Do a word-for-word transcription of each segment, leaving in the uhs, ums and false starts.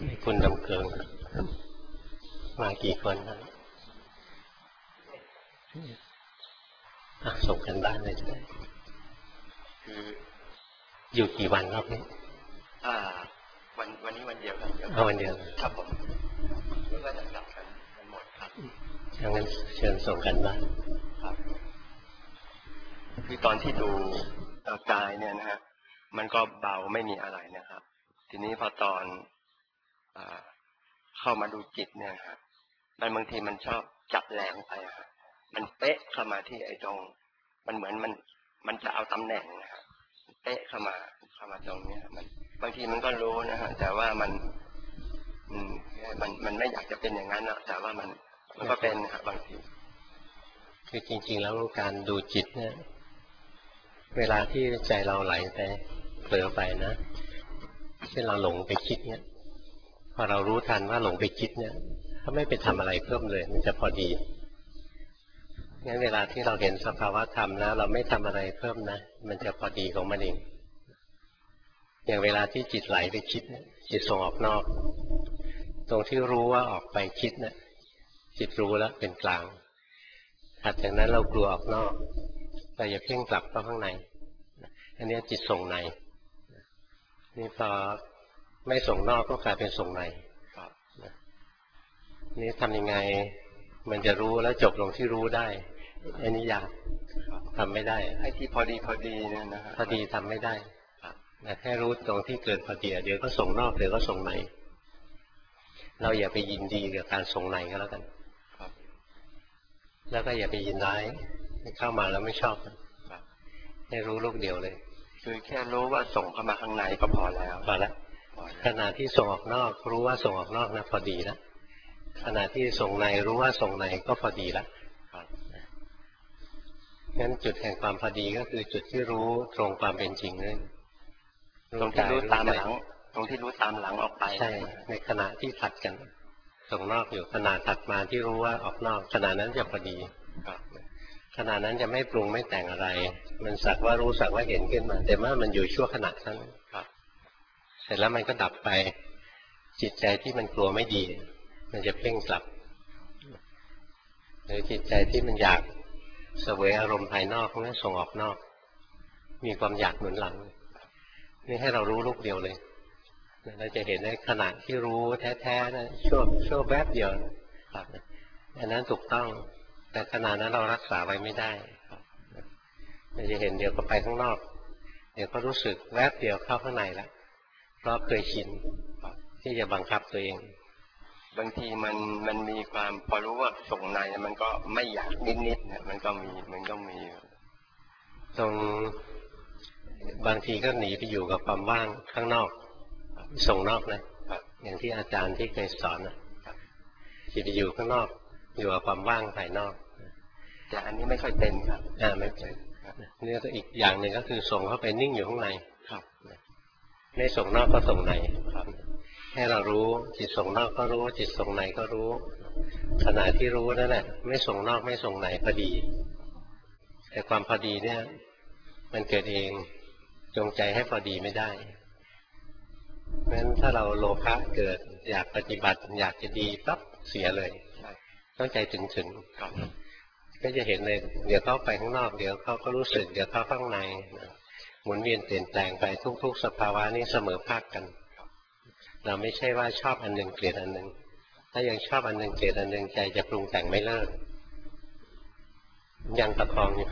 คุณดำเกิงมากี่คนนะส่งกันบ้านเลยจะได้คืออยู่กี่วันรอบนี้อ่าวันวันนี้วันเดียวกันเดียวเอาวันเดียวครับผมไม่ว่าจะกลับกันกันหมดครับดังนั้นเชิญส่งกันบ้านครับคือตอนที่ดูกายเนี่ยนะฮะมันก็เบาไม่มีอะไรนะครับทีนี้พอตอนอ่าเข้ามาดูจิตเนี่ยฮะมันบางทีมันชอบจับแรงไปฮะมันเป๊ะเข้ามาที่ไอ้ตรงมันเหมือนมันมันจะเอาตำแหน่งนะฮะเป๊ะเข้ามาเข้ามาตรงนี้มันบางทีมันก็รู้นะฮะแต่ว่ามันอืมมันมันไม่อยากจะเป็นอย่างนั้นนะแต่ว่ามันมันก็เป็นครับบางทีคือจริงๆแล้วการดูจิตเนี่ยเวลาที่ใจเราไหลไปเผลอไปนะเช่นเราหลงไปคิดเนี่ยพอเรารู้ทันว่าหลงไปคิดเนี่ยถ้าไม่ไปทำอะไรเพิ่มเลยมันจะพอดีงั้นเวลาที่เราเห็นสภาวะธรรมแล้วเราไม่ทำอะไรเพิ่มนะมันจะพอดีของมันเองอย่างเวลาที่จิตไหลไปคิดจิตส่งออกนอกตรงที่รู้ว่าออกไปคิดเนี่ยจิตรู้แล้วเป็นกลางถัดจากนั้นเรากลัวออกนอกเราอย่าเพ่งกลับเข้าข้างในอันนี้จิตส่งในนี่พอไม่ส่งนอกก็กลายเป็นส่งในนี่ทำยังไงมันจะรู้แล้วจบลงที่รู้ได้อันนี้ยากทำไม่ได้ไอ้ที่พอดีพอดีเนี่ยนะพอดีทำไม่ได้แต่แค่รู้ตรงที่เกิดพอดีเดี๋ยวก็ส่งนอกเดี๋ยวก็ส่งในเราอย่าไปยินดีกับการส่งในก็แล้วกันแล้วก็อย่าไปยินร้ายเข้ามาแล้วไม่ชอบให้รู้ลูกเดียวเลยคือแค่รู้ว่าส่งเข้ามาข้างในก็พอแล้วพอแล้วขณะที่ส่งออกนอกรู้ว่าส่งออกนอกนะพอดีแล้วขณะที่ส่งในรู้ว่าส่งในก็พอดีแล้วงั้นจุดแห่งความพอดีก็คือจุดที่รู้ตรงความเป็นจริงนั่นตรงที่รู้ตามหลังตรงที่รู้ตามหลังออกไปใช่ในขณะที่ถัดกันส่งนอกอยู่ขณะถัดมาที่รู้ว่าออกนอกขณะนั้นจะพอดีขณะนั้นจะไม่ปรุงไม่แต่งอะไรมันสักว่ารู้สักว่าเห็นขึ้นมาแต่ว่ามันอยู่ชั่วขณะนั้นเสร็จแล้วมันก็ดับไปจิตใจที่มันกลัวไม่ดีมันจะเพ่งกลับหรือจิตใจที่มันอยากเสวยอารมณ์ภายนอกนั้นส่งออกนอกมีความอยากหนุนหลังนี่ให้เรารู้ลูกเดียวเลยเราจะเห็นในขณะที่รู้แท้ๆนะชั่วชั่วแวบเดียวครับอันนั้นถูกต้องแต่ขณะนั้นเรารักษาไว้ไม่ได้เราจะเห็นเดี๋ยวก็ไปข้างนอกเดี๋ยวก็รู้สึกแวบเดียวเข้าข้างในแล้วเพราะเคยชินที่จะบังคับตัวเองบางทีมันมันมีความพอรู้ว่าส่งในมันก็ไม่อยากนิดๆเนี่ยมันก็มีมันก็มีตรงบางทีก็หนีไปอยู่กับความว่างข้างนอกส่งนอกนะอย่างที่อาจารย์ที่เคยสอนนะจิตไปอยู่ข้างนอกอยู่กับความว่างภายนอกแต่อันนี้ไม่ค่อยเป็นครับอ่าไม่เป็นนี่ก็อีกอย่างหนึ่งก็คือส่งเข้าไปนิ่งอยู่ข้างในครับไม่ส่งนอกก็ส่งในครับให้เรารู้จิตส่งนอกก็รู้จิตส่งในก็รู้ขณะที่รู้นั่นแหละไม่ส่งนอกไม่ส่งในพอดีแต่ความพอดีเนี่ยมันเกิดเองจงใจให้พอดีไม่ได้เพราะฉะนั้นถ้าเราโลภะเกิดอยากปฏิบัติอยากจะดีปั๊บเสียเลยต้องใจถึงถึงก็จะเห็นเลยเดี๋ยวเข้าไปข้างนอกเดี๋ยวเขาก็รู้สึกเดี๋ยวเข้าข้างในหมุนเวียนเปลี่ยนแปลงไปทุกๆสภาวะนี้เสมอภาคกันเราไม่ใช่ว่าชอบอันหนึ่งเกลียดอันหนึ่งถ้ายังชอบอันหนึ่งเกลียดอันหนึ่งใจจะปรุงแต่งไม่เลิกยังประคองอยู่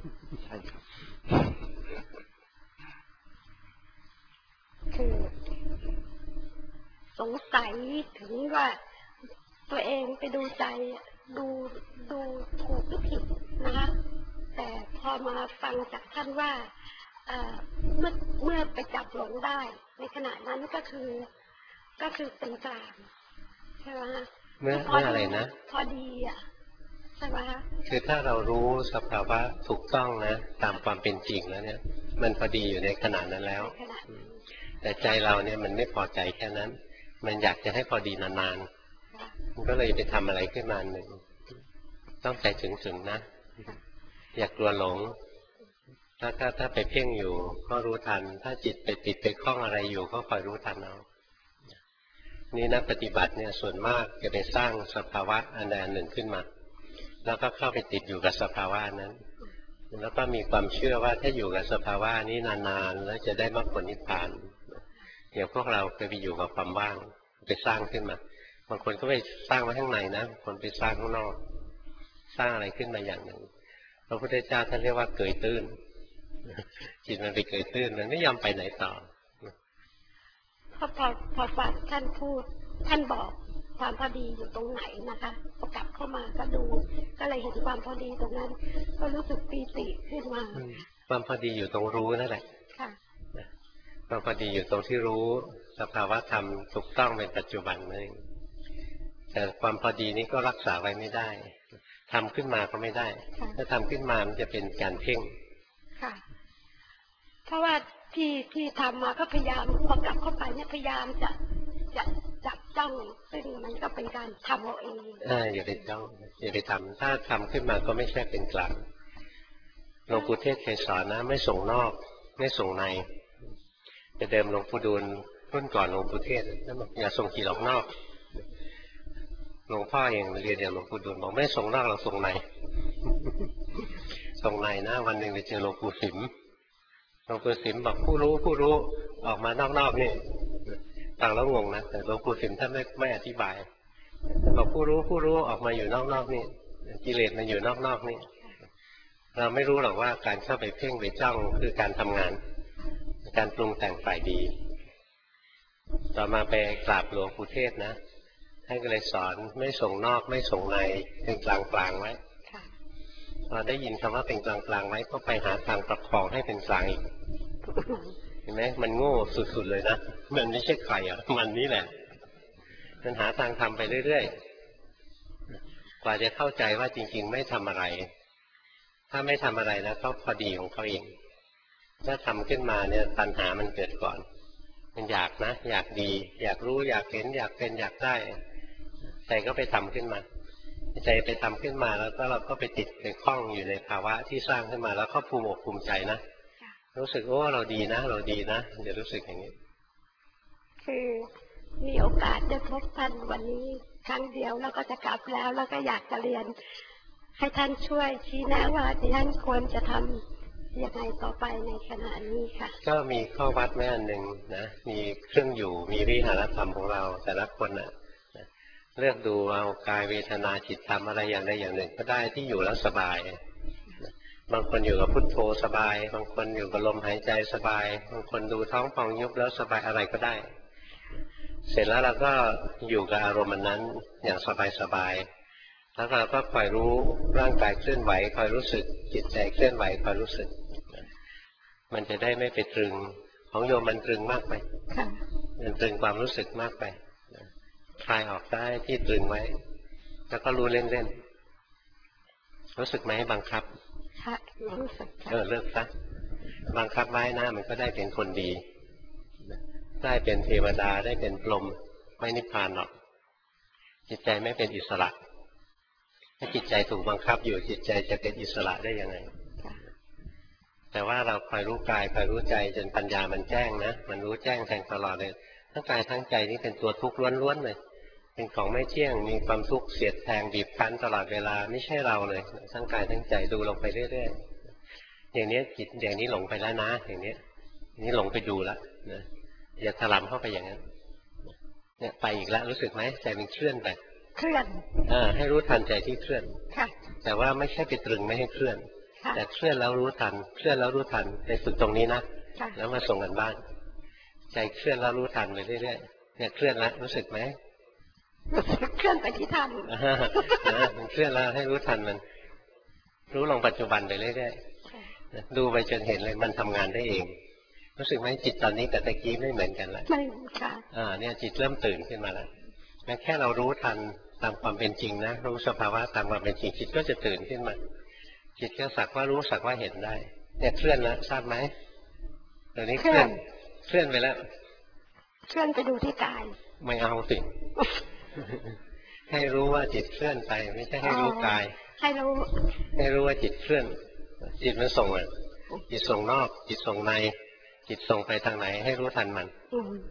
คือสงสัยถึงว่าตัวเองไปดูใจดูดูถูกหรือผิดนะคะแต่พอมาฟังจากท่านว่าเมื่อเมื่อไปจับหลงได้ในขณะนั้นก็คือก็คือเป็นกลางใช่ไหมคะเมื่อเมื่ออะไรนะพอดีอ่ะใช่ไหมคะคือถ้าเรารู้สภาวะถูกต้องนะตามความเป็นจริงแล้วเนี่ยมันพอดีอยู่ในขณะนั้นแล้วแต่ใจเราเนี่ยมันไม่พอใจแค่นั้นมันอยากจะให้พอดีนานๆมันก็เลยไปทำอะไรขึ้นมาหนึ่งต้องใจถึงๆนะอย่ากกลัวหลงถ้าถ้าถ้าไปเพ่งอยู่ก็รู้ทันถ้าจิตไปติดไปคล้องอะไรอยู่ก็คอยรู้ทันเอานี่นักปฏิบัติเนี่ยส่วนมากจะไปสร้างสภาวะอันใดอันหนึ่งขึ้นมาแล้วก็เข้าไปติดอยู่กับสภาวะนั้นแล้วก็มีความเชื่อว่าถ้าอยู่กับสภาวะนี้นานๆแล้วจะได้มรรคผลนิพพานอย่างพวกเราเคยไปอยู่กับความว่างไปสร้างขึ้นมาบางคนก็ไปสร้างไว้ข้างในนะบางคนไปสร้างข้างนอกสร้างอะไรขึ้นมาอย่างหนึ่งพระพุทธเจ้าท่านเรียกว่าเกยตื้นจิตมันไปเกยตื้นมันไม่ยอมไปไหนต่อพอพอพอฟังท่านพูดท่านบอกความพอดีอยู่ตรงไหนนะคะพอกลับเข้ามาก็ดูก็เลยเห็นความพอดีตรงนั้นก็รู้สึกปีติขึ้นมาความพอดีอยู่ตรงรู้นั่นแหละค่ะความพอดีอยู่ตรงที่รู้สภาวะธรรมถูกต้องเป็นปัจจุบันนั่นเองแต่ความพอดีนี้ก็รักษาไว้ไม่ได้ทำขึ้นมาก็ไม่ได้ถ้าทำขึ้นมามันจะเป็นการเพ่งค่ะเพราะว่าที่ที่ทำมาก็พยายามพอกลับเข้าไปเนี่ยพยายามจะจะจับจ้องซึ่งมันก็เป็นการทำเอาเองอ่าอย่าไปจ้องอย่าไปทำถ้าทำขึ้นมาก็ไม่ใช่เป็นกลางหลวงปู่เทศเคยสอนนะไม่ส่งนอกไม่ส่งในแต่เดิมหลวงปู่ดูลรุ่นก่อนหลวงปู่เทศนั่นบอกอย่าส่งจิตออกนอกหลวงพ่อเองเรียนอย่างหลวงปู่ดูลบอกไม่ส่งนอกเราส่งในส่งในนะวันหนึ่งไปเจอหลวงปู่สิมหลวงปู่สิมบอกผู้รู้ผู้รู้ออกมานอกๆนี่ฟังแล้วงงนะแต่หลวงปู่สิมท่านไม่ไม่อธิบายบอกผู้รู้ผู้รู้ออกมาอยู่นอกๆนี่กิเลสมันอยู่นอกๆนี่เราไม่รู้หรอกว่าการเข้าไปเพ่งไปจ้องคือการทำงานการปรุงแต่งฝ่ายดีต่อมาไปกราบหลวงปู่เทศนะท่านก็เลยสอนไม่ส่งนอกไม่ส่งในเป็นกลางกลางไว้พอได้ยินคำว่าเป็นกลางกลางไว้ก็ไปหาทางประคองให้เป็นกลางอีกเห็นไหมมันโง่สุดๆเลยนะมันไม่ใช่ใครอ่ะมันนี่แหละมันหาทางทำไปเรื่อยๆกว่าจะเข้าใจว่าจริงๆไม่ทำอะไรถ้าไม่ทำอะไรนะก็พอดีของเขาเองถ้าทำขึ้นมาเนี่ยตัณหามันเกิดก่อนมันอยากนะอยากดีอยากรู้อยากเห็นอยากเป็นอยากได้ใจก็ไปทำขึ้นมาใจไปทำขึ้นมาแล้วก็เราก็ไปติดไปคล้องอยู่ในภาวะที่สร้างขึ้นมาแล้วก็ภูมิอกภูมิใจนะรู้สึกโอ้เราดีนะเราดีนะเดี๋ยวรู้สึกอย่างนี้คือมีโอกาสได้พบท่านวันนี้ครั้งเดียวแล้วก็จะกลับแล้วแล้วก็อยากจะเรียนให้ท่านช่วยชี้แนะว่าท่านควรจะทำยังไงต่อไปในขณะนี้ค่ะก็มีข้อวัดแม่อันหนึ่งนะมีเครื่องอยู่มีวิหารธรรมของเราแต่ละคนนะเลือกดูเอากายเวทนาจิตธรรมอะไรอย่างใดอย่างหนึ่งก็ได้ที่อยู่แล้วสบายบางคนอยู่กับพุทโธสบายบางคนอยู่กับลมหายใจสบายบางคนดูท้องพองยุบแล้วสบายอะไรก็ได้เสร็จแล้วเราก็อยู่กับอารมณ์นั้นอย่างสบายสบายแล้วเราก็คอยรู้ร่างกายเคลื่อนไหวคอยรู้สึกจิตใจเคลื่อนไหวคอยรู้สึกมันจะได้ไม่ไปตรึงของโยมมันตรึงมากไปมันตรึงความรู้สึกมากไปคลายออกได้ที่ตรึงไว้แล้วก็รู้เล่นๆรู้สึกไหมบังคับค่ะรู้สึกเออเลิกซะบังคับไว้นะมันก็ได้เป็นคนดีได้เป็นเทวดาได้เป็นพรหมไม่นิพพานหรอกจิตใจไม่เป็นอิสระถ้าจิตใจถูกบังคับอยู่จิตใจจะเป็นอิสระได้ยังไงแต่ว่าเราคอยรู้กายคอยรู้ใจจนปัญญามันแจ้งนะมันรู้แจ้งแทงตลอดเลยทั้งกายทั้งใจนี่เป็นตัวทุกข์ล้วนๆเลยเป็นของไม่เที่ยงมีความทุกข์เสียดแทงบีบคั้นตลอดเวลาไม่ใช่เราเลยทั้งกายทั้งใจดูลงไปเรื่อยๆอย่างนี้จิตอย่างนี้หลงไปแล้วนะอย่างนี้นี่หลงไปดูแล้วนะอย่าถลำเข้าไปอย่างนั้นเนี่ยไปอีกแล้วรู้สึกไหมใจมันเคลื่อนไปเคลื่อนอ่าให้รู้ทันใจที่เคลื่อนค่ะแต่ว่าไม่ใช่ไปตรึงไม่ให้เคลื่อนแต่เคลื่อนแล้วรู้ทันเคลื่อนแล้วรู้ทันไปฝึกตรงนี้นะแล้วมาส่งกันบ้านใจเคลื่อนแล้วรู้ทันไปเรื่อยๆเนี่ยเคลื่อนแล้วรู้สึกไหมเคลื่อนไปที่ทันมันเคลื่อนแล้วให้รู้ทันมันรู้ลงปัจจุบันไปเรื่อยๆดูไปจนเห็นเลยมันทำงานได้เองรู้สึกไหมจิตตอนนี้กับตะกี้ไม่เหมือนกันแล้วไม่ค่ะอ่าเนี่ยจิตเริ่มตื่นขึ้นมาแล้วแค่เรารู้ทันตามความเป็นจริงนะรู้สภาวะตามความเป็นจริงจิตก็จะตื่นขึ้นมาจิตก็สักว่ารู้สักว่าเห็นได้เนี่ยเคลื่อนแล้วทราบไหมตอนนี้เคลื่อนเคลื่อนไปแล้วเคลื่อนไปดูที่กายไม่เอาสิให้รู้ว่าจิตเคลื่อนไปไม่ใช่ให้รู้กายให้รู้ให้รู้ว่าจิตเคลื่อนจิตมันส่งอ่ะจิตส่งนอกจิตส่งในจิตส่งไปทางไหนให้รู้ทันมัน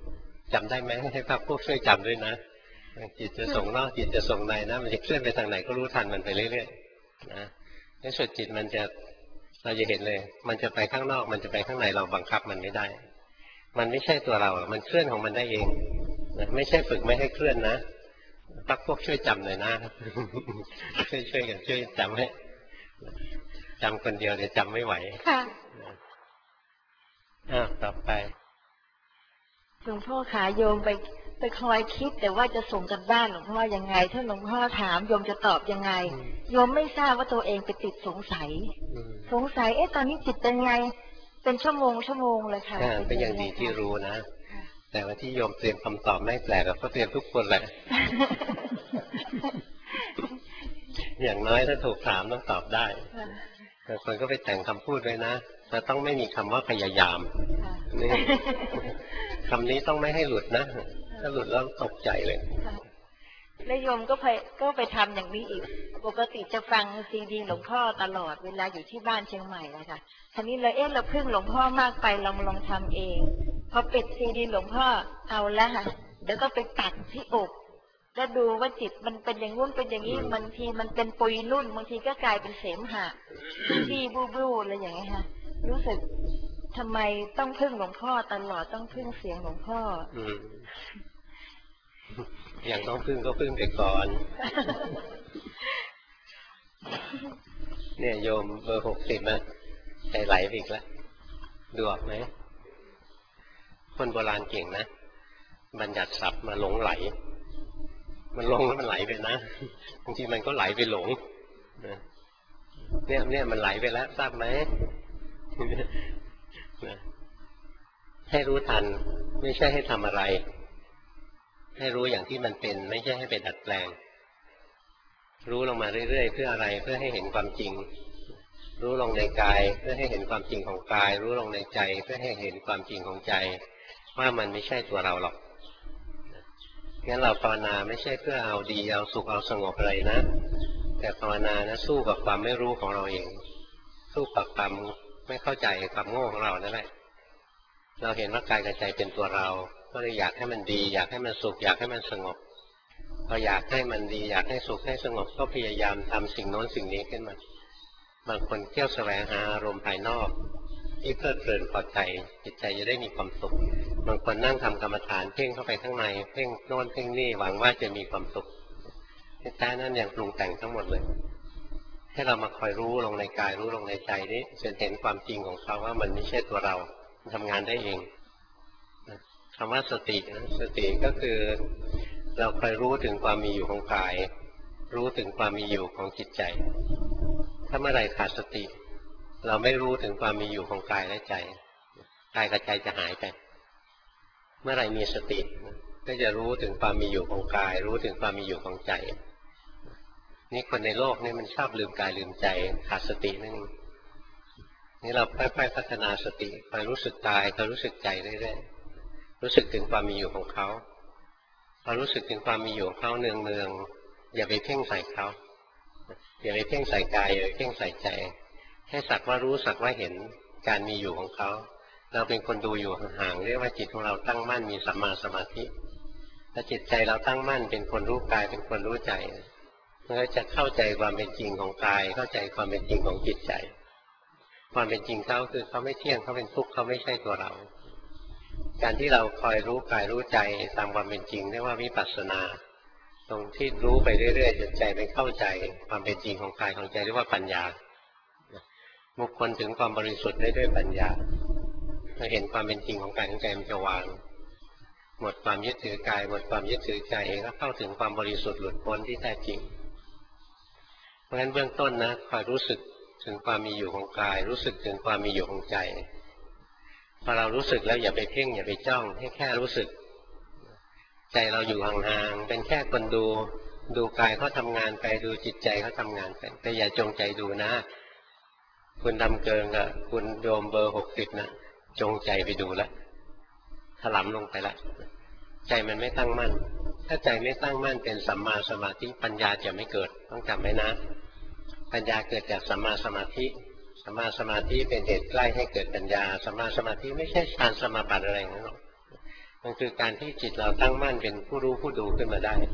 จำได้ไหมให้พรรคพวกช่วยจำด้วยนะจิตจะส่งนอกจิตจะส่งในนะมันจะเคลื่อนไปทางไหนก็รู้ทันมันไปเรื่อยๆนะในสุดจิตมันจะเราจะเห็นเลยมันจะไปข้างนอกมันจะไปข้างในเราบังคับมันไม่ได้มันไม่ใช่ตัวเรามันเคลื่อนของมันได้เองนะไม่ใช่ฝึกไม่ให้เคลื่อนนะพรรคพวกช่วยจำหน่อยนะช่วยช่วยกันช่วยจำให้จำคนเดียวเดี๋ยวจำไม่ไหวค่ะอ้าวต่อไปหลวงพ่อขาโยมไปไปคอยคิดแต่ว่าจะส่งกันบ้านหลวงพ่อยังไงถ้าหลวงพ่อถามโยมจะตอบยังไงโยมไม่ทราบว่าตัวเองไปติดสงสัยสงสัยเอ๊ะตอนนี้จิตเป็นไงเป็นชั่วโมงชั่วโมงเลยค่ะเป็นอย่างดีที่รู้นะแต่ว่าที่โยมเตรียมคำตอบไม่แปลกก็เตรียมทุกคนแหละอย่างน้อยถ้าถูกถามต้องตอบได้บางคนก็ไปแต่งคำพูดไว้นะแต่ต้องไม่มีคำว่าพยายามนี่คำนี้ต้องไม่ให้หลุดนะถ้าหลุดแล้วตกใจเลยแล้วโยมก็ไปก็ไปทำอย่างนี้อีกปกติจะฟังซีดีหลวงพ่อตลอดเวลาอยู่ที่บ้านเชียงใหม่อะค่ะทีนี้เลยเอ๊ะเราพึ่งหลวงพ่อมากไปลองลองทำเองพอปิดซีดีหลวงพ่อเอาละค่ะเดี๋ยวก็ไปตัดที่อกแล้วดูว่าจิตมันเป็นอย่างงู้นเป็นอย่างนี้บางทีมันเป็นปุยนุ่นบางทีก็กลายเป็นเสมหะที่บูบูอะไรอย่างเงี้ยค่ะรู้สึกทำไมต้องพึ่งหลวงพ่อตลอดต้องพึ่งเสียงหลวงพ่ออย่างต้องพึ่งก็พึ่งไปก่อนเนี่ยโยมเบอร์หกสิบอะใจไหลไปอีกแล้วดูออกไหมคนโบราณเก่งนะบัญญัติศัพท์มาหลงไหลมันลงแล้วมันไหลไปนะบางทีมันก็ไหลไปหลงเนี่ยเนี่ยมันไหลไปแล้วทราบไหมให้รู้ทันไม่ใช่ให้ทำอะไรให้รู้อย่างที่มันเป็นไม่ใช่ให้ไปดัดแปลงรู้ลงมาเรื่อยๆเพื่ออะไรเพื่อให้เห็นความจริงรู้ลงในกายเพื่อให้เห็นความจริงของกายรู้ลงในใจเพื่อให้เห็นความจริงของใจว่ามันไม่ใช่ตัวเราหรอกงั้นเราภาวนาไม่ใช่เพื่อเอาดีเอาสุขเอาสงบอะไรนะแต่ภาวนานะสู้กับความไม่รู้ของเราเองสู้กับความไม่เข้าใจความโง่ของเรานั่นแหละเราเห็นว่ากายกับใจเป็นตัวเราก็เลยอยากให้มันดีอยากให้มันสุขอยากให้มันสงบพออยากให้มันดีอยากให้สุขให้สงบก็พยายามทำสิ่งโน้นสิ่งนี้ขึ้นมาบางคนเที่ยวแสวงหาอารมณ์ภายนอกที่เพลิดเพลินพอใจจิตใจจะได้มีความสุขบางคนนั่งทำกรรมฐานเพ่งเข้าไปข้างในเพ่งโน้นเพ่งนี่หวังว่าจะมีความสุขแท้ๆนั้นอย่างปรุงแต่งทั้งหมดเลยให้เรามาคอยรู้ลงในกายรู้ลงในใจนี้จนเห็นความจริงของเขาว่ามันไม่ใช่ตัวเราทำงานได้เองคำว่าสติสติก็คือเราคอยรู้ถึงความมีอยู่ของกายรู้ถึงความมีอยู่ของจิตใจถ้าเมื่อไรขาดสติเราไม่รู้ถึงความมีอยู่ของกายและใจกายกับใจจะหายไปเมื่อไรมีสติก็จะรู้ถึงความมีอยู่ของกายรู้ถึงความมีอยู่ของใจนี่คนในโลกนี่มันชอบลืมกายลืมใจขาดสตินั่นนี่เราค่อยๆพัฒนาสติคอยรู้สึกกายคอยรู้สึกใจเรื่อยๆรู้สึกถึงความมีอยู่ของเขาพอรู้สึกถึงความมีอยู่ของเขาเนืองๆอย่าไปเพ่งใส่เขาอย่าไปเพ่งใส่กายอย่าไปเพ่งใส่ใจให้สักว่ารู้สักว่าเห็นการมีอยู่ของเขาเราเป็นคนดูอยู่ห่างๆเรียกว่าจิตของเราตั้งมั่นมีสัมมาสมาธิถ้าจิตใจเราตั้งมั่นเป็นคนรู้กายเป็นคนรู้ใจมันก็จะเข้าใจความเป็นจริงของกายเข้าใจความเป็นจริงของจิตใจความเป็นจริงเขาคือเขาไม่เที่ยงเขาเป็นทุกข์เขาไม่ใช่ตัวเราการที่เราคอยรู้กายรู้ใจตามความเป็นจริงเรียกว่าวิปัสสนาตรงที่รู้ไปเรื่อยๆจนใจไปเข้าใจความเป็นจริงของกายของใจเรียกว่าปัญญาบุคคลถึงความบริสุทธิ์ได้ด้วยปัญญาเมื่อเห็นความเป็นจริงของกายของใจมันจะวางหมดความยึดถือกายหมดความยึดถือใจก็เข้าถึงความบริสุทธิ์หลุดพ้นที่แท้จริงเพราะฉะนั้นเบื้องต้นนะคอยรู้สึกถึงความมีอยู่ของกายรู้สึกถึงความมีอยู่ของใจพอเรารู้สึกแล้วอย่าไปเพ่งอย่าไปจ้องให้แค่รู้สึกใจเราอยู่ห่างๆเป็นแค่คนดูดูกายเขาทำงานไปดูจิตใจเขาทำงานไปแต่อย่าจงใจดูนะคุณดำเกิงกับคุณโยมเบอร์หกสิบนะจงใจไปดูแล้วถลำลงไปแล้วใจมันไม่ตั้งมั่นถ้าใจไม่ตั้งมั่นเป็นสัมมาสมาธิปัญญาจะไม่เกิดต้องจำไว้นะปัญญาเกิดจากสัมมาสมาธิสัมมาสมาธิเป็นเหตุใกล้ให้เกิดปัญญาสัมมาสมาธิไม่ใช่ฌานสมาบัติอะไรนั่นหรอกมันคือการที่จิตเราตั้งมั่นเป็นผู้รู้ผู้ดูขึ้นมาได้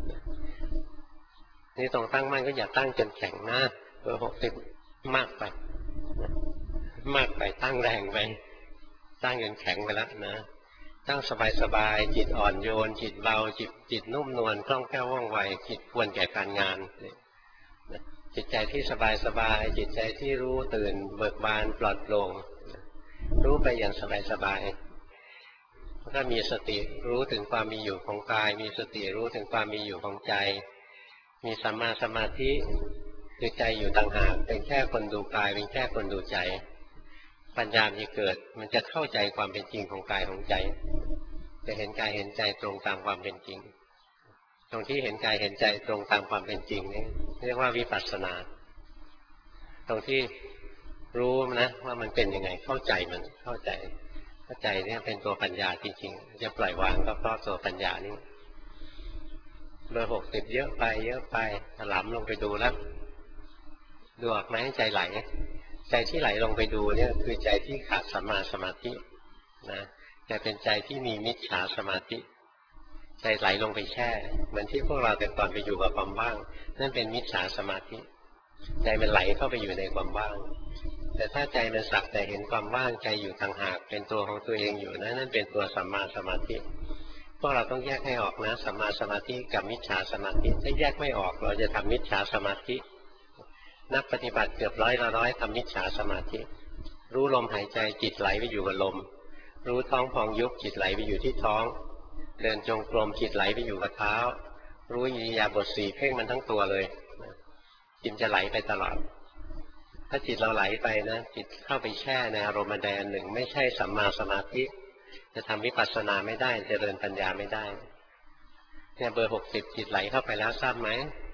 นี่ตรงตั้งมั่นก็อย่าตั้งจนแข็งนะเบอร์หกสิบมากไปมากไปตั้งแรงไปตั้งจนแข็งไปแล้วนะตั้งสบายๆจิตอ่อนโยนจิตเบาจิตจิตนุ่มนวลคล่องแคล่วว่องไวจิตควรแก่การงานจิตใจที่สบายๆจิตใจที่รู้ตื่นเบิกบานปลอดโปร่งรู้ไปอย่างสบายๆถ้ามีสติรู้ถึงความมีอยู่ของกายมีสติรู้ถึงความมีอยู่ของใจมีสัมมาสมาธิคือใจอยู่ต่างหากเป็นแค่คนดูกายเป็นแค่คนดูใจปัญญาจะเกิดมันจะเข้าใจความเป็นจริงของกายของใจจะเห็นกายเห็นใจตรงตามความเป็นจริงตรงที่เห็นกายเห็นใจตรงตามความเป็นจริงนี่เรียกว่าวิปัสสนาตรงที่รู้นะว่ามันเป็นยังไงเข้าใจมันเข้าใจเข้าใจเนี่ยเป็นตัวปัญญาจริงๆจะปล่อยวางก็เพราะตัวปัญญานี่เบอร์หกสิบเยอะไปเยอะไปถลำลงไปดูแล้วดูออกไหมใจไหลใจที่ไหลลงไปดูเนี่ยคือใจที่ขาดสัมมาสมาธินะแต่เป็นใจที่มีมิจฉาสมาธิใจไหลลงไปแช่เหมือนที่พวกเราแต่ก่อนไปอยู่กับความว่างนั่นเป็นมิจฉาสมาธิใจมันไหลเข้าไปอยู่ในความว่างแต่ถ้าใจมันสักแต่เห็นความว่างใจอยู่ต่างหากเป็นตัวของตัวเองอยู่นะนั่นเป็นตัวสัมมาสมาธิพวกเราต้องแยกให้ออกนะสัมมาสมาธิกับมิจฉาสมาธิถ้าแยกไม่ออกเราจะทำมิจฉาสมาธินักปฏิบัติเกือบร้อยละร้อยทำมิจฉาสมาธิรู้ลมหายใจจิตไหลไปอยู่กับลมรู้ท้องพองยุบจิตไหลไปอยู่ที่ท้องเดินจงกรมจิตไหลไปอยู่กับเท้ารู้อิริยาบถสี่เพ่งมันทั้งตัวเลยจิตจะไหลไปตลอดถ้าจิตเราไหลไปนะจิตเข้าไปแช่ในอารมณ์ใดอันหนึ่งไม่ใช่สัมมาสมาธิจะทำวิปัสสนาไม่ได้จะเดินปัญญาไม่ได้เนี่ยเบอร์หกสิบจิตไหลเข้าไปแล้วทราบไหม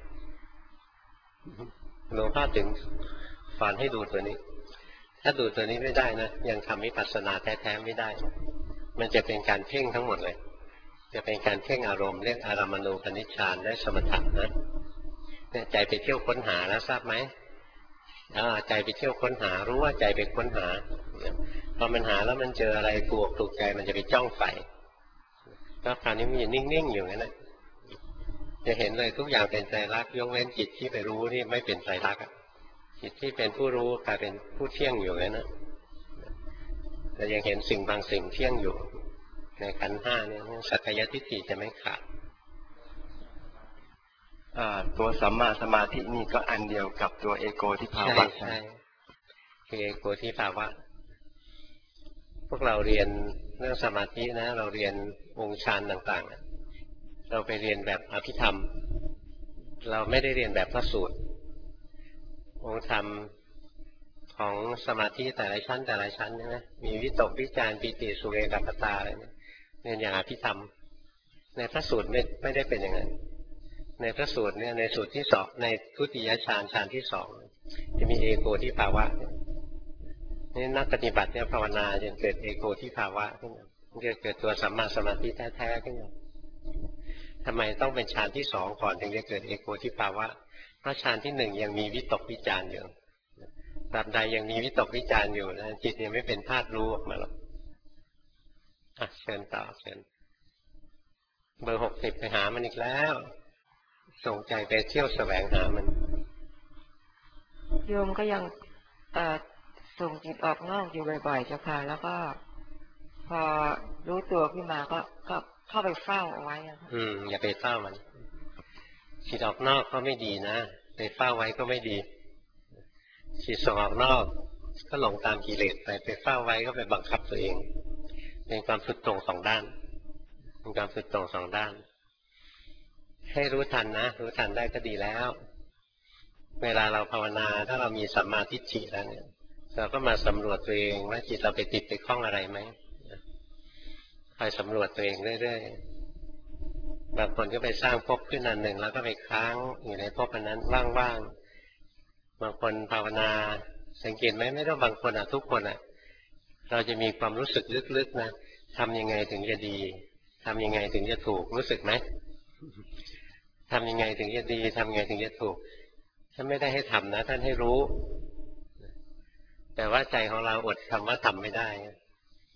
หลวงพ่อถึงสอนให้ดูตัวนี้ถ้าดูตัวนี้ไม่ได้นะยังทำวิปัสสนาแท้ๆไม่ได้มันจะเป็นการเพ่งทั้งหมดเลยจะเป็นการเพ่งอารมณ์เรียกอารามณูปนิชฌานและสมถะนะเนี่ยใจไปเที่ยวค้นหาแล้วทราบไหมใจไปเที่ยวค้นหารู้ว่าใจไปค้นหาพอมันหาแล้วมันเจออะไรถูกถูกใจมันจะไปจ้องใส่ก็คราวนี้มันนิ่งๆอยู่นั่นแหละจะเห็นเลยทุกอย่างเป็นไตรลักษณ์ยกเว้นจิตที่ไปรู้นี่ไม่เป็นไตรลักษณ์จิตที่เป็นผู้รู้กลายเป็นผู้เที่ยงอยู่นั่นนะแต่ยังเห็นสิ่งบางสิ่งเที่ยงอยู่ในขันธ์ห้าเนี่ยสักกายทิฏฐิจะไม่ขาดตัวสัมมาสมาธินี่ก็อันเดียวกับตัวเอโกทิภาวะใช่คือเอโกทิภาวะพวกเราเรียนเรื่องสมาธินะเราเรียนองค์ฌานต่างๆเราไปเรียนแบบอภิธรรมเราไม่ได้เรียนแบบพระสูตรองค์ธรรมของสมาธิแต่ละชั้นแต่ละชั้นใช่ไหมมีวิตกวิจารปิติสุเรกัปปตาอะไรเนี่ยเรียนอย่างอภิธรรมในพระสูตรไม่ไม่ได้เป็นอย่างนั้นในพระสูตรเนี่ยในสูตรที่สองในทุติยฌานฌานที่สองจะมีเอโกทิภาวะนี่นักปฏิบัติเนี่ยภาวนาจนเกิดเอโกทิภาวะขึ้นมาจะเกิดตัวสัมมาสมาธิแท้ๆขึ้นมาทำไมต้องเป็นฌานที่สองก่อนถึงจะเกิดเอโกทิภาวะเพราะฌานที่หนึ่งยังมีวิตกวิจารอยู่ตราบใดยังมีวิตกวิจารอยู่นะจิตยังไม่เป็นธาตุรู้ออกมาหรอกอ่ะเชิญต่อเชิญเบอร์หกสิบไปหามันอีกแล้วส่งใจไปเที่ยวแสวงหามันโยมก็ยังส่งจิตออกนอกอยู่บ่อยๆเจ้าค่ะแล้วก็พอรู้ตัวขึ้นมาก็ก็เข้าไปเฝ้าเอาไว้อืมอย่าไปเฝ้ามันจิตออกนอกก็ไม่ดีนะไปเฝ้าไว้ก็ไม่ดีจิตส่งออกนอกก็หลงตามกิเลสไปไปเฝ้าไว้ก็ไปบังคับตัวเองเป็นความสุดโต่งสองด้านเป็นความสุดโต่งสองด้านให้รู้ทันนะรู้ทันได้ก็ดีแล้วเวลาเราภาวนาถ้าเรามีสัมมาทิฏฐิแล้วเนี่ยเราก็มาสำรวจตัวเองว่าจิตเราไปติดไปคล้องอะไรไหมคอยสำรวจตัวเองเรื่อยๆบางคนก็ไปสร้างภพขึ้นอันหนึ่งแล้วก็ไปค้างอยู่ในภพอันนั้นว่างๆบางคนภาวนาสังเกตไหมไม่ต้องบางคนอ่ะทุกคนอ่ะเราจะมีความรู้สึกลึกๆนะทำยังไงถึงจะดีทำยังไงถึงจะถูกรู้สึกไหมทำยังไงถึงจะดีทำยังไงถึงจะถูกท่านไม่ได้ให้ทำนะท่านให้รู้แต่ว่าใจของเราอดคำว่าทำไม่ได้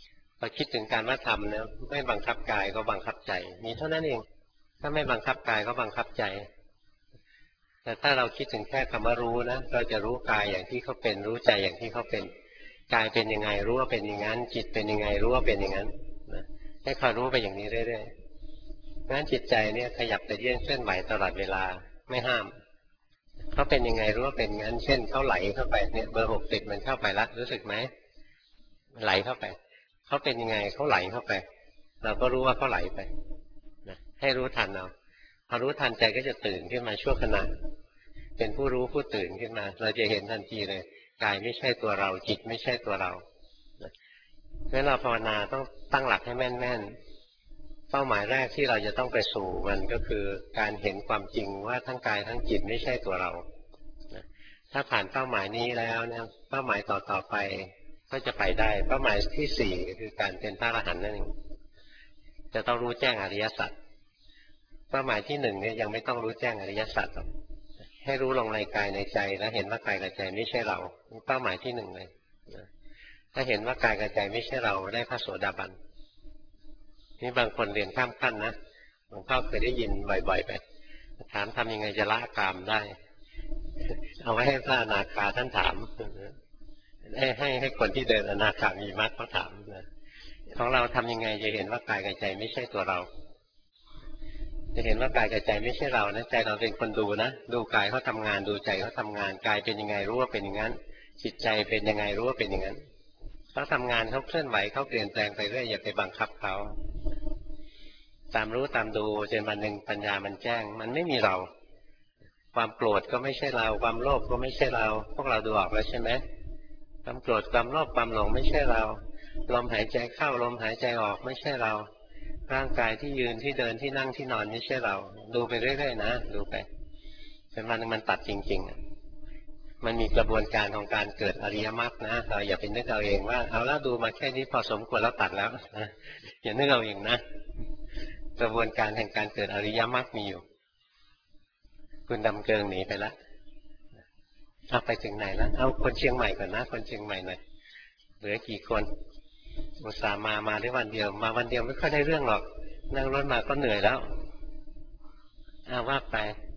อคิดถึงการว่าทำเนี่ยไม่บังคับกายก็บังคับใจมีเท่านั้นเองถ้าไม่บังคับกายก็บังคับใจแต่ถ้าเราคิดถึงแค่คำว่ารู้นะเราจะรู้กายอย่างที่เขาเป็นรู้ใจอย่างที่เขาเป็นกายเป็นยังไงรู้ว่าเป็นอย่างนั้นจิตเป็นยังไงรู้ว่าเป็นอย่างนั้นนะให้คอยรู้ไปอย่างนี้เรื่อยๆงั้นจิตใจเนี่ยขยับแต่เยื่อนเคลื่อนไหวตลอดเวลาไม่ห้ามเขาเป็นยังไงรู้ว่าเป็นงั้นเช่นเขาไหลเข้าไปเนี่ยเบอร์หกสิบมันเข้าไปละรู้สึกไหมไหลเข้าไปเขาเป็นยังไงเขาไหลเข้าไปเราก็รู้ว่าเขาไหลไปนะให้รู้ทันเอาพอรู้ทันใจก็จะตื่นขึ้นมาชั่วขณะเป็นผู้รู้ผู้ตื่นขึ้นมาเราจะเห็นทันทีเลยกายไม่ใช่ตัวเราจิตไม่ใช่ตัวเราเพราะฉะนั้นเราภาวนาต้องตั้งหลักให้แม่นๆเป้าหมายแรกที่เราจะต้องไปสู่มันก็คือการเห็นความจริงว่าทั้งกายทั้งจิตไม่ใช่ตัวเราถ้าผ่านเป้าหมายนี้แล้วเนี่ยเป้าหมายต่อๆไปก็จะไปได้เป้าหมายที่สี่คือการเป็นพระอรหันต์นั่นเองจะต้องรู้แจ้งอริยสัจเป้าหมายที่หนึ่งเนี่ยยังไม่ต้องรู้แจ้งอริยสัจหรอกให้รู้ลงในกายในใจแล้วเห็นว่ากายกับใจไม่ใช่เราเป้าหมายที่หนึ่งเลยถ้าเห็นว่ากายกับใจไม่ใช่เราได้พระโสดาบันนี่บางคนเรียนข้ามขั้นนะหลวงพ่อเคยได้ยินบ่อยๆไปถามทำยังไงจะละกามได้เอาไว้ให้พระอนาคาท่านถามให้ให้ให้คนที่เดินอนาคามีมรรคเขาถามนะของเราทำยังไงจะเห็นว่ากายกับใจไม่ใช่ตัวเราจะเห็นว่ากายกับใจไม่ใช่เรานะใจเราเป็นคนดูนะดูกายเขาทำงานดูใจเขาทำงานกายเป็นยังไงรู้ว่าเป็นอย่างนั้นจิตใจเป็นยังไงรู้ว่าเป็นอย่างนั้นเขาทำงานเขาเคลื่อนไหวเขาเปลี่ยนแปลงไปเรื่อยอย่าไปบังคับเขาตามรู้ตามดูจนวันหนึ่งปัญญามันแจ้งมันไม่มีเราความโกรธก็ไม่ใช่เราความโลภก็ไม่ใช่เราพวกเราดูออกแล้วใช่ไหมความโกรธความโลภความหลงไม่ใช่เราลมหายใจเข้าลมหายใจออกไม่ใช่เราร่างกายที่ยืนที่เดินที่นั่งที่นอนไม่ใช่เราดูไปเรื่อยๆนะดูไปจนวันหนึ่งมันตัดจริงๆมันมีกระบวนการของการเกิดอริยมรรคนะเราอย่าไปนึกเอาเองว่าเอาแล้วดูมาแค่นี้พอสมควรแล้วตัดแล้วนะอย่านึกเอาเองนะกระบวนการแห่งการเกิดอริยมรรคมีอยู่คุณดำเกิงหนีไปแล้วเอาไปถึงไหนแล้วเอาคนเชียงใหม่ก่อนนะคนเชียงใหม่หน่อยเหลือกี่คนอุตส่าห์มามาได้วันเดียวมาวันเดียวไม่ค่อยได้เรื่องหรอกนั่งรถมาก็เหนื่อยแล้วเอาว่าไป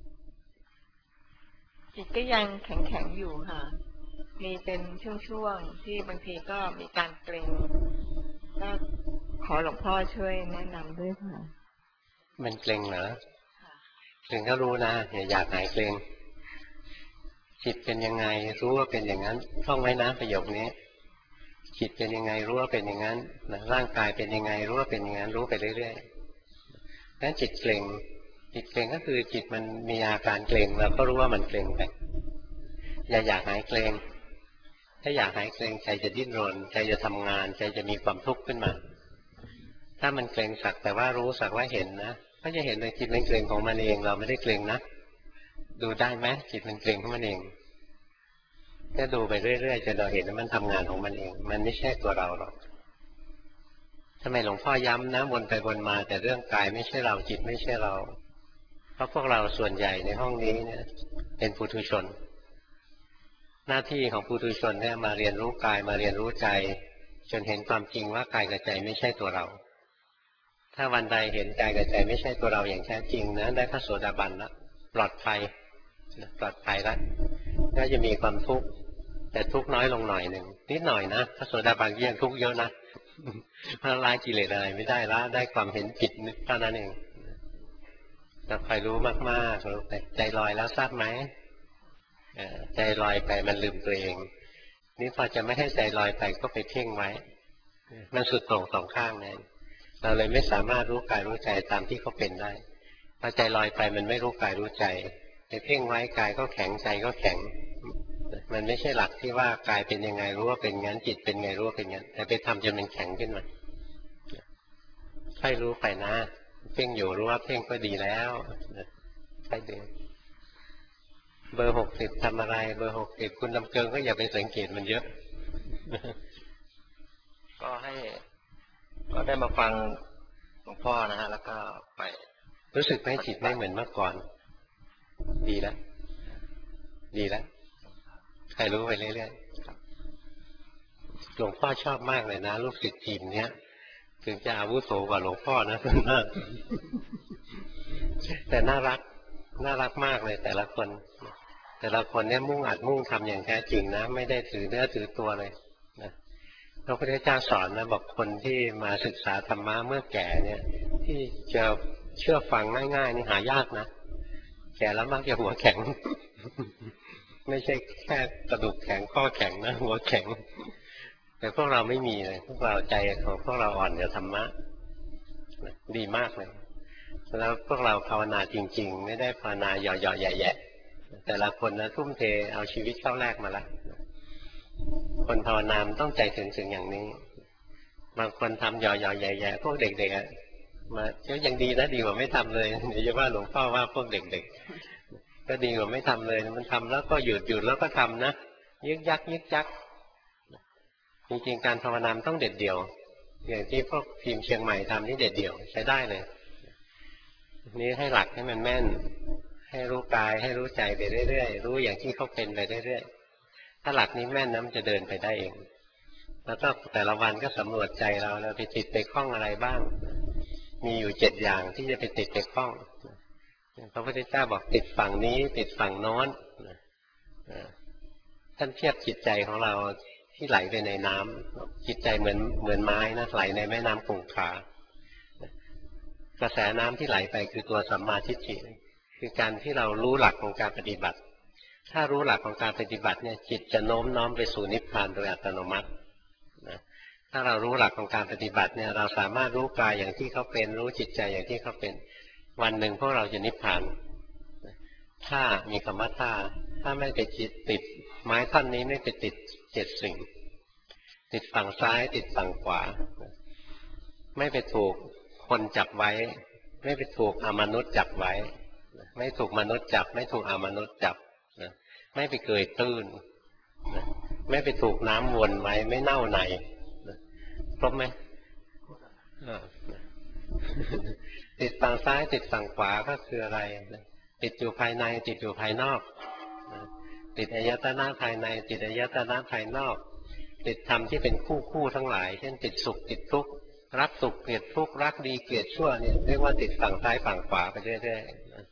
จิตก็ยังแข็งๆอยู่ค่ะมีเป็นช่วงๆที่บางทีก็มีการเกร็งก็ขอหลวงพ่อช่วยแนะนำด้วยค่ะมันเกร็งเหรอเกร็งก็รู้นะอย่าอยากหายเกร็งจิตเป็นยังไงรู้ว่าเป็นอย่างนั้นท่องไว้นะประโยคนี้จิตเป็นยังไงรู้ว่าเป็นอย่างนั้นนะร่างกายเป็นยังไงรู้ว่าเป็นอย่างนั้นรู้ไปเรื่อยๆนั้นจิตเกร็งจิตเกร็งก็คือจิตมันมีอาการเกร็งเราก็รู้ว่ามันเกร็งไปอย่าอยากหายเกร็งถ้าอยากหายเกร็งใจจะดิ้นรนใจจะทำงานใจจะมีความทุกข์ขึ้นมาถ้ามันเกร็งสักแต่ว่ารู้สักว่าเห็นนะก็จะเห็นเลยจิตมันเกร็งของมันเองเราไม่ได้เกร็งนะดูได้ไหมจิตมันเกร็งของมันเองก็ดูไปเรื่อยๆจนเราเห็นว่ามันทำงานของมันเองมันไม่ใช่ตัวเราหรอกทำไมหลวงพ่อย้ำนะวนไปวนมาแต่เรื่องกายไม่ใช่เราจิตไม่ใช่เราเพราะพวกเราส่วนใหญ่ในห้องนี้เนี่ยเป็นปุถุชนหน้าที่ของปุถุชนเนี่ยมาเรียนรู้กายมาเรียนรู้ใจจนเห็นความจริงว่ากายกับใจไม่ใช่ตัวเราถ้าวันใดเห็นกายกับใจไม่ใช่ตัวเราอย่างแท้จริงนะได้พระโสดาบันแล้วปลอดภัยปลอดภัยแล้วก็จะมีความทุกข์แต่ทุกข์น้อยลงหน่อยหนึ่งนิดหน่อยนะพระโสดาบันยังทุกข์เยอะนะเพราะละกิเลสอะไรไม่ได้ละได้ความเห็นผิดเท่านั้นเองเราคอยรู้มากๆรู้ไปใจลอยแล้วทราบไหมใจลอยไปมันลืมตัวเองนี่พอจะไม่ให้ใจลอยไปก็ไปเพ่งไว้มันสุดโต่งสองข้างเลยเราเลยไม่สามารถรู้กายรู้ใจตามที่เขาเป็นได้พอใจลอยไปมันไม่รู้กายรู้ใจไปเพ่งไว้กายก็แข็งใจก็แข็งมันไม่ใช่หลักที่ว่ากายเป็นยังไงรู้ว่าเป็นงั้นจิตเป็นไงรู้ว่าเป็นงั้นแต่ไปทำจนมันแข็งขึ้นมาค่อยรู้ไปนะเพ่งอยู่รู้ว่าเพ่งก็ดีแล้วค่อยเดินเบอร์หกสิบทำอะไรเบอร์หกสิบคุณลำเกิงก็อย่าไปสังเกตมันเยอะก็ให้ก็ได้มาฟังหลวงพ่อนะฮะแล้วก็ไปรู้สึกไหมจิตไม่เหมือนเมื่อก่อนดีแล้วดีแล้วใครรู้ไปเรื่อยๆหลวงพ่อชอบมากเลยนะลูกศิษย์ทีมเนี้ยถึงจะอาวุโสกว่าหลวงพ่อนะส่วนมากแต่น่ารักน่ารักมากเลยแต่ละคนแต่ละคนเนี่ยมุ่งอัดมุ่งทำอย่างแท้จริงนะไม่ได้ถือเนื้อถือตัวเลยนะพระพุทธเจ้าสอนนะบอกคนที่มาศึกษาธรรมะเมื่อแก่เนี่ยที่จะเชื่อฟังง่ายๆนี่หายากนะแก่แล้วมักจะหัวแข็งไม่ใช่แค่กระดูกแข็งข้อแข็งนะหัวแข็งแต่พวกเราไม่มีเลยพวกเราใจของพวกเราอ่อนกับธรรมะดีมากเลยแล้วพวกเราภาวนาจริงๆไม่ได้ภาวนาหย่อๆแย่ๆแต่ละคนนะทุ่มเทเอาชีวิตเข้าแลกมาละคนภาวนามต้องใจถึงถึงอย่างนี้บางคนทำหย่อๆแย่ๆพวกเด็กๆมาก็ยังดีนะดีกว่าไม่ทำเลยเดี๋ยวจะว่าหลวงพ่อว่าพวกเด็กๆก็ดีกว่าไม่ทำเลยมันทำแล้วก็หยุดหยุดแล้วก็ทำนะยึกยักยึกยักจริงๆการภาวนามต้องเด็ดเดี่ยวอย่างที่พวกทีมเชียงใหม่ทำนี่เด็ดเดี่ยวใช้ได้เลยนี่ให้หลักให้มันแม่นให้รู้กายให้รู้ใจไปเรื่อยๆรู้อย่างที่เขาเป็นไปเรื่อยๆถ้าหลักนี้แม่นนะมันจะเดินไปได้เองแล้วก็แต่ละวันก็สำรวจใจเราเราไปติดไปคล้องอะไรบ้างมีอยู่เจ็ดอย่างที่จะไปติดไปคล้องพระพุทธเจ้าบอกติดฝั่งนี้ติดฝั่งโน้นท่านเทียบจิตใจของเราที่ไหลไปในน้ำจิตใจเหมือนเหมือนไม้นะไหลในแม่น้ำคงคากระแสน้ำที่ไหลไปคือตัวสัมมาทิฏฐิคือการที่เรารู้หลักของการปฏิบัติถ้ารู้หลักของการปฏิบัติเนี่ยจิตจะโน้มน้อมไปสู่นิพพานโดยอัตโนมัตินะถ้าเรารู้หลักของการปฏิบัติเนี่ยเราสามารถรู้กายอย่างที่เขาเป็นรู้จิตใจอย่างที่เขาเป็นวันหนึ่งพวกเราจะนิพพานถ้ามีคำว่าถ้าถ้าไม่ไปจิตติดไม้ท่อนนี้ไม่ไปติดเจ็ดสิ่งติดฝั่งซ้ายติดฝั่งขวาไม่ไปถูกคนจับไว้ไม่ไปถูกอมนุษย์จับไว้ไม่ถูกมนุษย์จับไม่ถูกอมนุษย์จับไม่ไปเกยตื้นไม่ไปถูกน้ำวนไว้ไม่เน่าในครบไหมติดฝั่งซ้ายติดฝั่งขวาก็คืออะไรติดอยู่ภายในติดอยู่ภายนอกติดอายตนะภายในติดอายตนะภายนอกติดธรรมที่เป็นคู่คู่ทั้งหลายเช่นติดสุขติดทุกข์รักสุขเกลียดทุกข์รักดีเกลียดชั่วเนี่ยเรียกว่าติดฝั่งซ้ายฝั่งขวาไปเรื่อย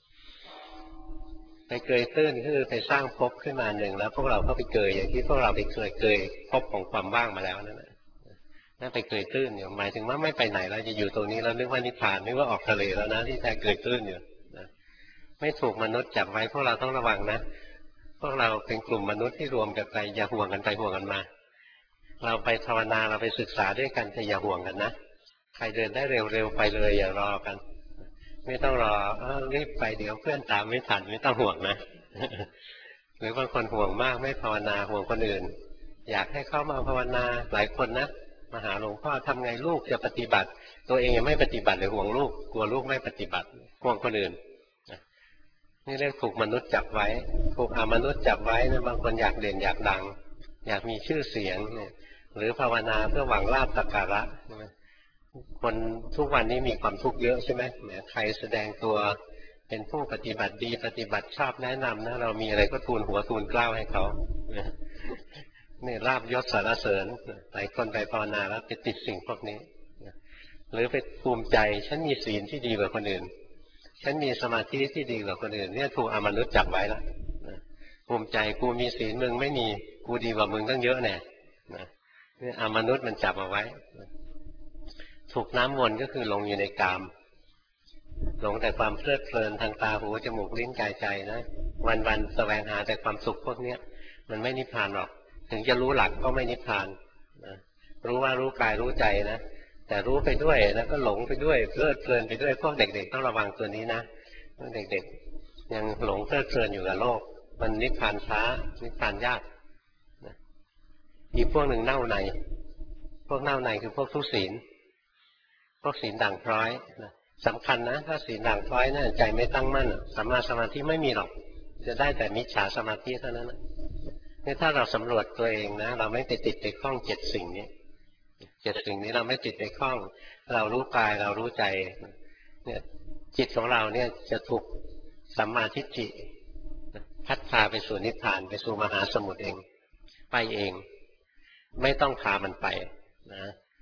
ๆไปเกยตื้นคือไปสร้างภพขึ้นมาหนึ่งแล้วพวกเราก็ไปเกยอย่างที่พวกเราไปเคยเกยภพของความว่างมาแล้วนั่นแหละนั่นไปเกยตื้นอยู่หมายถึงว่าไม่ไปไหนเราจะอยู่ตรงนี้แล้วนึกว่านิพพานนึกว่าออกทะเลแล้วนะที่แท้เกยตื้นอยู่นะไม่ถูกมนุษย์จับไว้พวกเราต้องระวังนะพวกเราเป็นกลุ่มมนุษย์ที่รวมกันไปอย่าห่วงกันไปห่วงกันมาเราไปภาวนาเราไปศึกษาด้วยกันแต่อย่าห่วงกันนะใครเดินได้เร็วๆไปเลยอย่ารอกันไม่ต้องรอเออรีบไปเดี๋ยวเพื่อนตามไม่ทันไม่ต้องห่วงนะหรือบางคนห่วงมากไม่ภาวนาห่วงคนอื่นอยากให้เข้ามาภาวนาหลายคนนะมาหาหลวงพ่อทำไงลูกจะปฏิบัติตัวเองยังไม่ปฏิบัติเลยห่วงลูกกลัวลูกไม่ปฏิบัติห่วงคนอื่นนี่เรียกถูกมนุษย์จับไว้ถูกอมนุษย์จับไว้นะบางคนอยากเด่นอยากดังอยากมีชื่อเสียงเนี่ยหรือภาวนาเพื่อหวังลาภสักการะคนทุกวันนี้มีความทุกข์เยอะใช่ไหมใครแสดงตัวเป็นผู้ปฏิบัติดีปฏิบัติชอบแนะนำนะเรามีอะไรก็ทูลหัวทูลเกล้าให้เขาเนี่ยลาภยศสรรเสริญหลายคนไปภาวนาแล้วไปติดสิ่งพวกนี้หรือไปภูมิใจฉันมีศีลที่ดีกว่าคนอื่นฉันมีสมาธิที่ดีกว่าคนอื่นเนี่ยถูกอมนุษย์จับไว้แล้วภูมิใจกูมีศีลมึงไม่มีกูดีกว่ามึงตั้งเยอะแน่นี่อมนุษย์มันจับเอาไว้ถูกน้ำวนก็คือหลงอยู่ในกามหลงแต่ความเพลิดเพลินทางตาหูจมูกลิ้นกายใจนะวันๆแสวงหาแต่ความสุขพวกนี้มันไม่นิพพานหรอกถึงจะรู้หลักก็ไม่นิพพานนะรู้ว่ารู้กายรู้ใจนะแต่รู้ไปด้วยแล้วก็หลงไปด้วยเพลิดเพลินไปด้วยพวกเด็กๆต้องระวังตัวนี้นะพวกเด็กๆยังหลงเพลิดเพลินอยู่กับโลกมันนิพพานช้านิพพานยากนะอีกพวกหนึ่งเน่าในพวกเน่าในคือพวกทุศีลพวกศีลด่างพร้อยนะสำคัญนะถ้าศีลด่างพร้อยนะใจไม่ตั้งมั่นสัมมาสมาธิไม่มีหรอกจะได้แต่มิจฉาสมาธิเท่านั้นนะนี่ถ้าเราสำรวจตัวเองนะเราไม่ไปติดไปคล้องเจ็ดสิ่งนี้เจ็ดสิ่งนี้เราไม่ติดไปคล้องเรารู้กายเรารู้ใจเนี่ยจิตของเราเนี่ยจะถูกสัมมาทิฏฐิพัดพาไปสู่นิพพานไปสู่มหาสมุทรเองไปเองไม่ต้องพามันไปนะถ้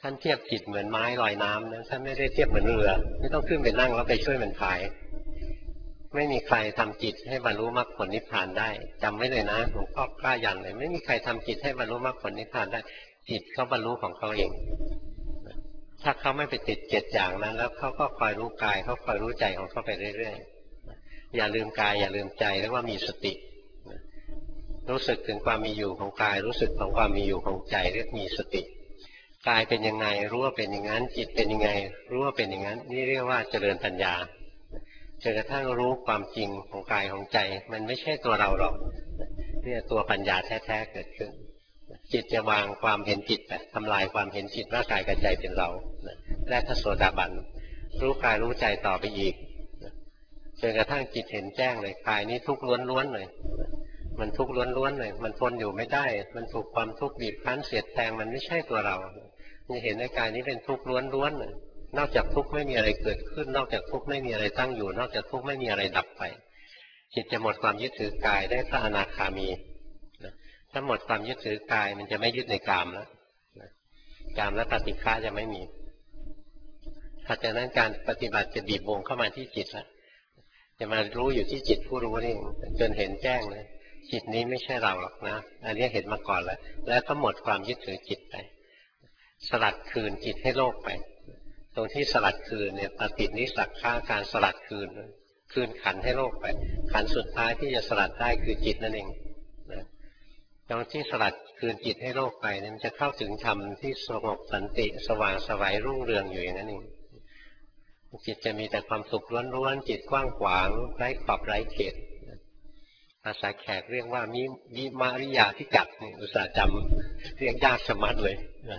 ท่านเทียบจิตเหมือนไม้ลอยน้ำนะท่านไม่ได้เทียบเหมือนเรือไม่ต้องขึ้นไปนั่งแล้วไปช่วยมันพายไม่มีใครทำจิตให้บรรลุมรรคผลนิพพานได้จำไว้เลยนะหลวงพ่อกล้ายันเลยไม่มีใครทำจิตให้บรรลุมรรคผลนิพพานได้จิตเขาบรรลุของเขาเองถ้าเขาไม่ไปติดเจ็ดอย่างนั้นแล้วเขาก็คอยรู้กายเขาคอยรู้ใจของเขาไปเรื่อยๆอย่าลืมกายอย่าลืมใจเรียกว่ามีสติรู้สึกถึงความมีอยู่ของกายรู้สึกของความมีอยู่ของใจเรียกมีสติกายเป็นยังไงรู้ว่าเป็นอย่างนั้นจิตเป็นยังไงรู้ว่าเป็นอย่างนั้นนี่เรียกว่าเจริญปัญญาจนกระทั่งรู้ความจริงของกายของใจมันไม่ใช่ตัวเราหรอกนี่ตัวปัญญาแท้ๆเกิดขึ้นจิตจะวางความเห็นผิดไปทำลายความเห็นผิดว่ากายกับใจเป็นเราและพระโสดาบันรู้กายรู้ใจต่อไปอีกจนกระทั่งจิตเห็นแจ้งเลยกายนี้ทุกข์ล้วนๆเลยมันทุกข์ล้วนๆเลยมันทนอยู่ไม่ได้มันถูกความทุกข์บีบคั้นเสียดแทงมันไม่ใช่ตัวเราจะเห็นในกายนี้เป็นทุกข์ล้วนๆเลยนอกจากทุกข์ไม่มีอะไรเกิดขึ้นนอกจากทุกข์ไม่มีอะไรตั้งอยู่นอกจากทุกข์ไม่มีอะไรดับไปจิตจะหมดความยึดถือกายได้พระอนาคามีถ้าหมดความยึดถือกายมันจะไม่ยึดในกามแล้วกามและปฏิฆะจะไม่มีหลังจากนั้นการปฏิบัติจะบีบวงเข้ามาที่จิตแล้วจะมารู้อยู่ที่จิตผู้รู้นี่จนเห็นแจ้งเลยจิตนี้ไม่ใช่เราหรอกนะอันนี้เห็นมาก่อนแล้วแล้วก็หมดความยึดถือจิตไปสลัดคืนจิตให้โลกไปตรงที่สลัดคืนเนี่ยปฏินิสักข้าการสลัดคืนคืนขันให้โลกไปขันสุดท้ายที่จะสลัดได้คือจิตนั่นเองนะตรงที่สลัดคืนจิตให้โลกไปเนี่ยมันจะเข้าถึงธรรมที่สงบสันติสว่างไสวรุ่งเรืองอยู่อย่างนั้นเองจิตจะมีแต่ความสุขล้วนๆจิตกว้างขวางไร้ขอบไร้เขตภาษาแขกเรียกว่ามิมิมาริยาที่กัดนี่อุตส่าห์จำเรียกยากชะมัดเลย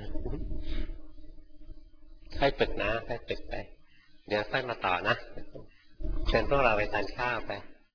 ให้ฝึกนะให้ฝึกไปเดี๋ยวค่อยมาต่อนะเชิญพวกเราไปทานข้าวไป